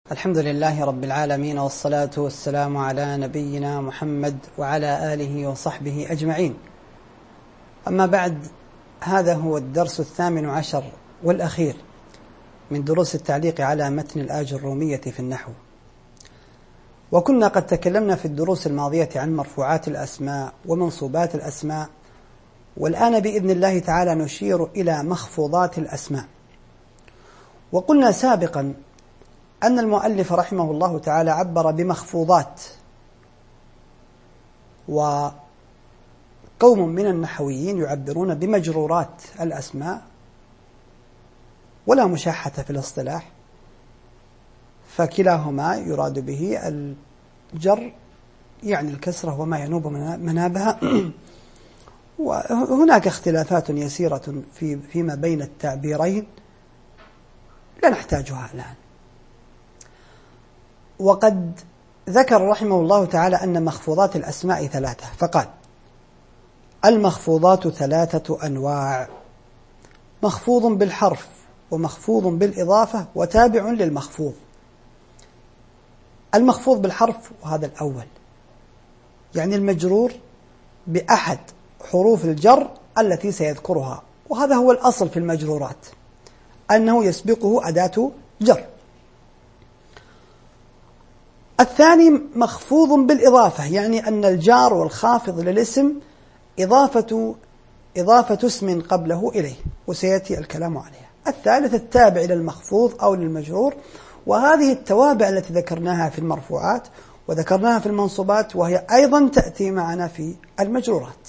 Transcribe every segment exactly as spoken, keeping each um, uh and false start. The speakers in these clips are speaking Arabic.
الحمد لله رب العالمين، والصلاة والسلام على نبينا محمد وعلى آله وصحبه أجمعين. أما بعد، هذا هو الدرس الثامن عشر والأخير من دروس التعليق على متن الآج الرومية في النحو. وكنا قد تكلمنا في الدروس الماضية عن مرفوعات الأسماء ومنصوبات الأسماء، والآن بإذن الله تعالى نشير إلى مخفوضات الأسماء. وقلنا سابقا أن المؤلف رحمه الله تعالى عبر بمخفوضات، وقوم من النحويين يعبرون بمجرورات الأسماء، ولا مشاحة في الاصطلاح، فكلاهما يراد به الجر يعني الكسرة وما ينوب منابها. وهناك اختلافات يسيرة في فيما بين التعبيرين لا نحتاجها الآن. وقد ذكر رحمه الله تعالى أن مخفوضات الأسماء ثلاثة، فقال: المخفوضات ثلاثة أنواع: مخفوض بالحرف، ومخفوض بالإضافة، وتابع للمخفوض. المخفوض بالحرف، وهذا الأول، يعني المجرور بأحد حروف الجر التي سيذكرها، وهذا هو الأصل في المجرورات، أنه يسبقه أداة جر. الثاني مخفوض بالإضافة، يعني أن الجار والخافض للاسم إضافة إضافة اسم قبله إليه، وسيأتي الكلام عليها. الثالث التابع للمخفوض أو للمجرور، وهذه التوابع التي ذكرناها في المرفوعات وذكرناها في المنصوبات، وهي أيضا تأتي معنا في المجرورات.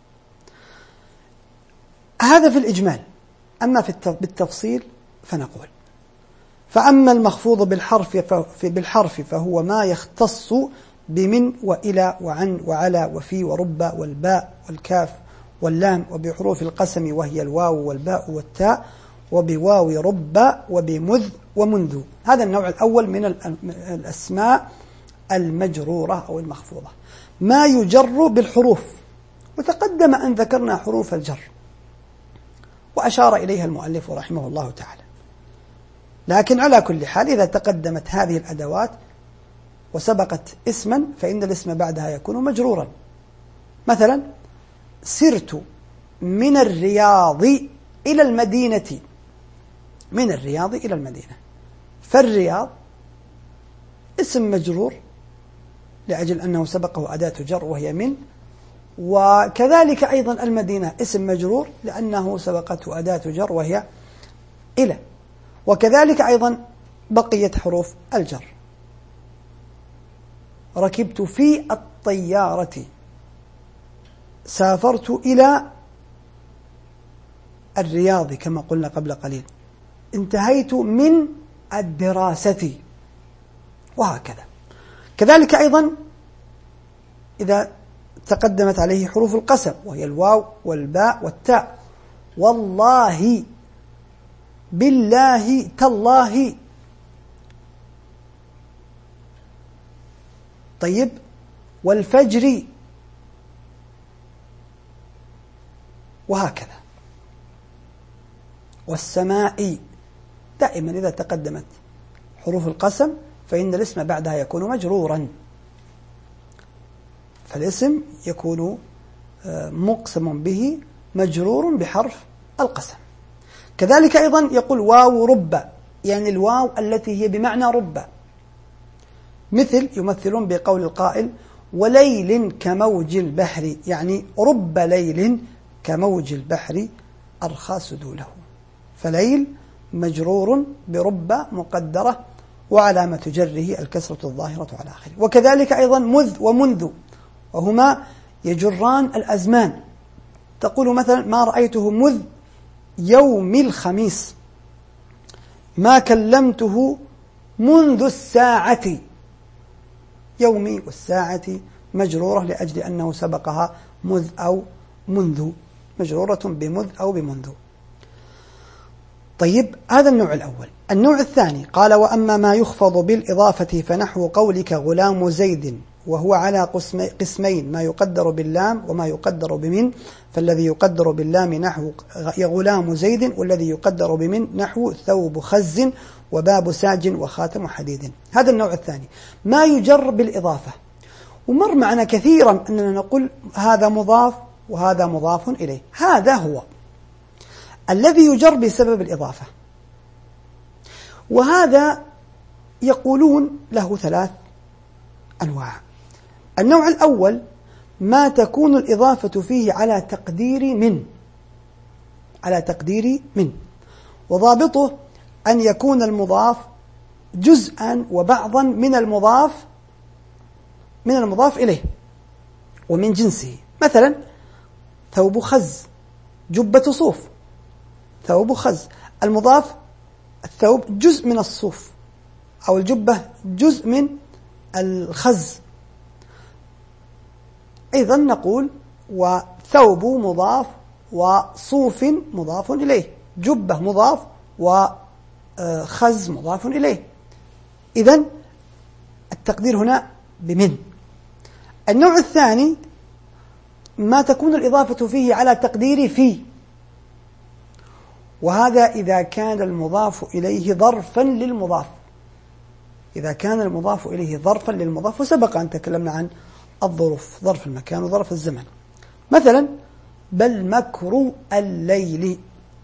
هذا في الإجمال. أما في بالتفصيل فنقول: فأما المخفوض بالحرف بالحرف فهو ما يختص بمن وإلى وعن وعلى وفي ورب والباء والكاف واللام، وبحروف القسم وهي الواو والباء والتاء، وبواو رب وبمذ ومنذ. هذا النوع الأول من الأسماء المجرورة أو المخفوضة، ما يجر بالحروف. وتقدم أن ذكرنا حروف الجر وأشار إليها المؤلف رحمه الله تعالى، لكن على كل حال إذا تقدمت هذه الأدوات وسبقت اسما فإن الاسم بعدها يكون مجرورا. مثلا: سرت من الرياض إلى المدينة. من الرياض إلى المدينة، فالرياض اسم مجرور لأجل أنه سبقه أداة جر وهي من، وكذلك أيضا المدينة اسم مجرور لأنه سبقته أداة جر وهي إلى، وكذلك أيضا بقية حروف الجر. ركبت في الطيارة، سافرت إلى الرياض كما قلنا قبل قليل، انتهيت من الدراسة، وهكذا. كذلك أيضا إذا تقدمت عليه حروف القسم وهي الواو والباء والتاء: والله، بالله، تالله. طيب، والفجر، وهكذا. والسماء. دائما إذا تقدمت حروف القسم فإن الاسم بعدها يكون مجرورا، فالاسم يكون مقسم به مجرور بحرف القسم. كذلك أيضا يقول واو رب، يعني الواو التي هي بمعنى رب، مثل يمثلون بقول القائل: وليل كموج البحر، يعني رب ليل كموج البحر أرخى سدوله. فليل مجرور برب مقدرة، وعلامة جره الكسرة الظاهرة على آخره. وكذلك أيضا مذ ومنذ، وهما يجران الأزمان. تقول مثلا: ما رأيته مذ يوم الخميس، ما كلمته منذ الساعة. يومي والساعة مجرورة لأجل أنه سبقها مذ أو منذ، مجرورة بمذ أو بمنذ. طيب، هذا النوع الأول. النوع الثاني قال: وأما ما يخفض بالإضافة فنحو قولك غلام زيد، وهو على قسمين: ما يقدر باللام وما يقدر بمن. فالذي يقدر باللام نحو غلام زيد، والذي يقدر بمن نحو ثوب خز، وباب ساج وخاتم حديد. هذا النوع الثاني ما يجر بالإضافة. ومر معنا كثيرا أننا نقول هذا مضاف وهذا مضاف إليه. هذا هو الذي يجر بسبب الإضافة، وهذا يقولون له ثلاث أنواع. النوع الأول ما تكون الإضافة فيه على تقدير من على تقدير من وضابطه أن يكون المضاف جزءا وبعضا من المضاف من المضاف إليه ومن جنسه. مثلا ثوب خز، جبة صوف. ثوب خز، المضاف الثوب جزء من الصوف، أو الجبة جزء من الخز. أيضا نقول وثوب مضاف وصوف مضاف إليه، جبة مضاف وخز مضاف إليه. إذن التقدير هنا بمن. النوع الثاني ما تكون الإضافة فيه على تقدير في، وهذا إذا كان المضاف إليه ظرفا للمضاف إذا كان المضاف إليه ظرفا للمضاف وسبق أن تكلمنا عن الظروف، ظرف المكان وظرف الزمن. مثلا بل مكر الليل،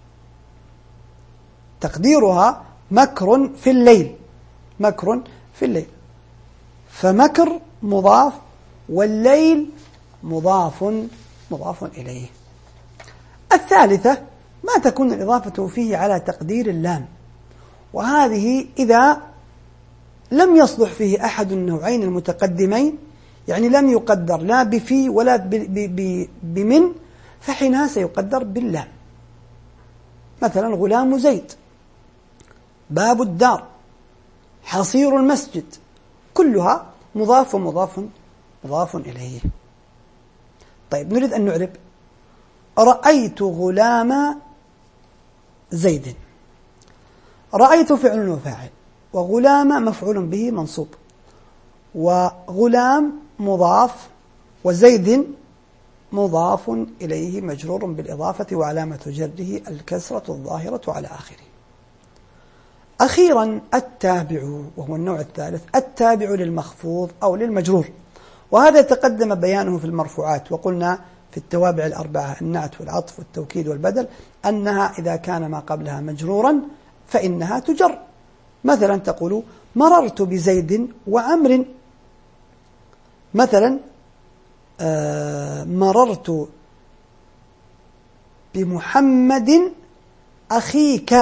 تقديرها مكر في الليل، مكر في الليل، فمكر مضاف والليل مضاف مضاف إليه. الثالثة ما تكون الإضافة فيه على تقدير اللام، وهذه إذا لم يصلح فيه أحد النوعين المتقدمين، يعني لم يقدر لا بفي ولا بمن، فحينها سيقدر باللام. مثلا غلام زيد، باب الدار، حصير المسجد، كلها مضاف ومضاف مضاف إليه. طيب نريد أن نعرب رأيت غلام زيد. رأيت فعل وفاعل، وغلام مفعول به منصوب، وغلام مضاف، وزيد مضاف إليه مجرور بالإضافة وعلامة جره الكسرة الظاهرة على آخره. أخيرا التابع، وهو النوع الثالث، التابع للمخفوض أو للمجرور، وهذا تقدم بيانه في المرفوعات، وقلنا في التوابع الأربعة النعت والعطف والتوكيد والبدل أنها إذا كان ما قبلها مجرورا فإنها تجر. مثلا تقول مررت بزيد وعمر، مثلا آه مررت بمحمد أخيك،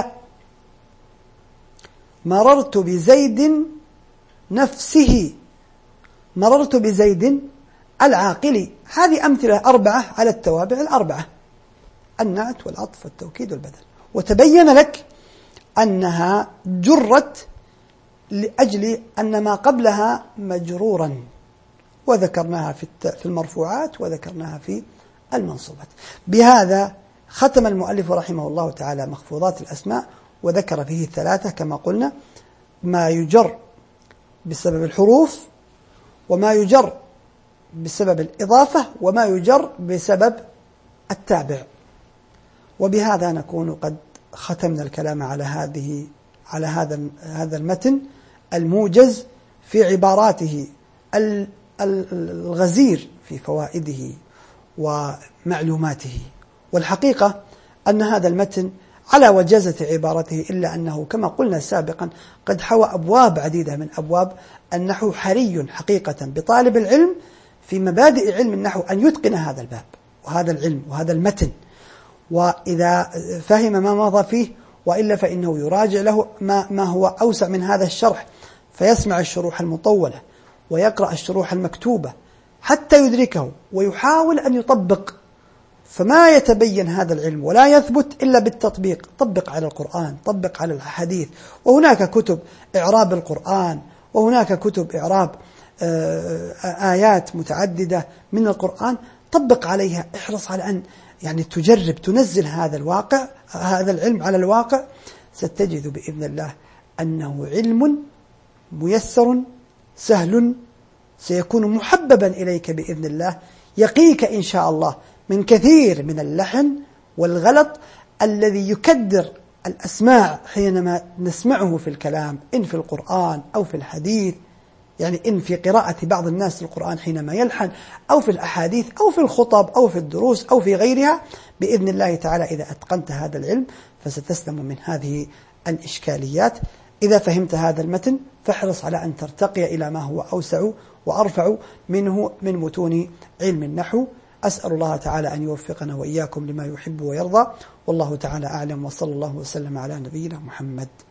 مررت بزيد نفسه، مررت بزيد العاقل. هذه أمثلة أربعة على التوابع الأربعة، النعت والعطف والتوكيد والبدل. وتبين لك أنها جرت لأجل أن ما قبلها مجرورا، وذكرناها في المرفوعات وذكرناها في المنصوبات. بهذا ختم المؤلف رحمه الله تعالى مخفوضات الأسماء، وذكر فيه ثلاثة كما قلنا: ما يجر بسبب الحروف، وما يجر بسبب الإضافة، وما يجر بسبب التابع. وبهذا نكون قد ختمنا الكلام على هذه على هذا هذا المتن الموجز في عباراته الغزير في فوائده ومعلوماته. والحقيقة أن هذا المتن على وجازة عبارته، إلا أنه كما قلنا سابقا قد حوى أبواب عديدة من أبواب النحو. حري حقيقة بطالب العلم في مبادئ علم النحو أن يتقن هذا الباب وهذا العلم وهذا المتن، وإذا فهم ما مضى فيه، وإلا فإنه يراجع له ما, ما هو أوسع من هذا الشرح، فيسمع الشروح المطولة ويقرأ الشروح المكتوبة حتى يدركه ويحاول أن يطبق. فما يتبين هذا العلم ولا يثبت إلا بالتطبيق. طبق على القرآن، طبق على الحديث، وهناك كتب إعراب القرآن، وهناك كتب إعراب آيات متعددة من القرآن، طبق عليها. احرص على أن يعني تجرب تنزل هذا الواقع هذا العلم على الواقع، ستجد بإذن الله أنه علم ميسر سهل، سيكون محببا إليك بإذن الله، يقيك إن شاء الله من كثير من اللحن والغلط الذي يكدر الأسماع حينما نسمعه في الكلام، إن في القرآن أو في الحديث، يعني إن في قراءة بعض الناس للقرآن حينما يلحن، أو في الأحاديث أو في الخطب أو في الدروس أو في غيرها، بإذن الله تعالى إذا أتقنت هذا العلم فستسلم من هذه الإشكاليات. إذا فهمت هذا المتن فاحرص على أن ترتقي إلى ما هو أوسع وأرفع منه من متون علم النحو. أسأل الله تعالى أن يوفقنا وإياكم لما يحب ويرضى، والله تعالى أعلم، وصلى الله وسلم على نبينا محمد.